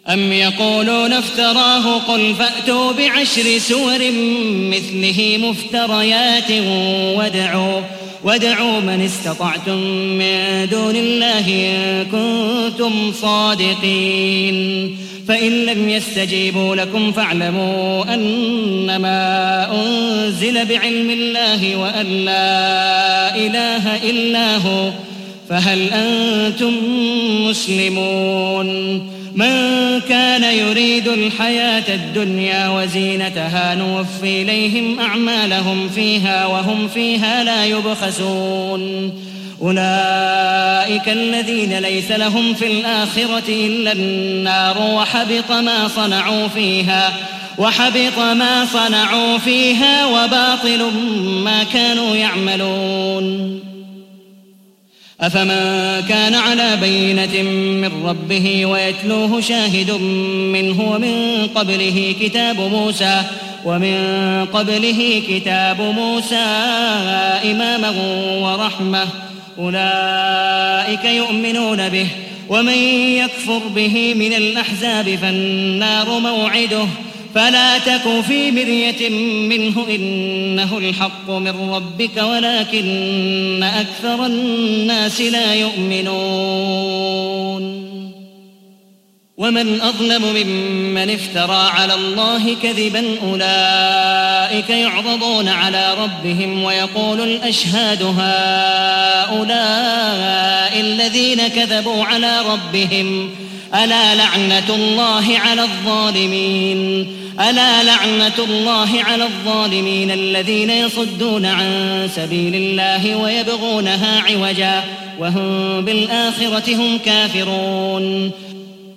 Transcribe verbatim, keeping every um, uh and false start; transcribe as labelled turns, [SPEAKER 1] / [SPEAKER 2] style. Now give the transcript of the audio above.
[SPEAKER 1] أم يقولون افتراه قل فأتوا بعشر سور مثله مفتريات وادعوا, وادعوا من استطعتم من دون الله إن كنتم صادقين فإن لم يستجيبوا لكم فاعلموا أنما أنزل بعلم الله وأن لا إله إلا هو فهل أنتم مسلمون من كان يريد الحياة الدنيا وزينتها نوفي إليهم أعمالهم فيها وهم فيها لا يبخسون أولئك الذين ليس لهم في الآخرة إلا النار وحبط ما صنعوا فيها وحبط ما صنعوا فيها وباطل ما كانوا يعملون أفمن كان على بينة من ربه ويتلوه شاهد منه ومن قبله كتاب موسى ومن قبله كتاب موسى إماما ورحمة أولئك يؤمنون به ومن يكفر به من الأحزاب فالنار موعده فلا تك في مرية منه إنه الحق من ربك ولكن أكثر الناس لا يؤمنون ومن أظلم ممن افترى على الله كذبا أولئك يعرضون على ربهم ويقول الأشهاد هؤلاء الذين كذبوا على ربهم ألا لعنة الله على الظالمين ألا لعنة الله على الظالمين الذين يصدون عن سبيل الله ويبغونها عوجا وهم بالآخرة هم كافرون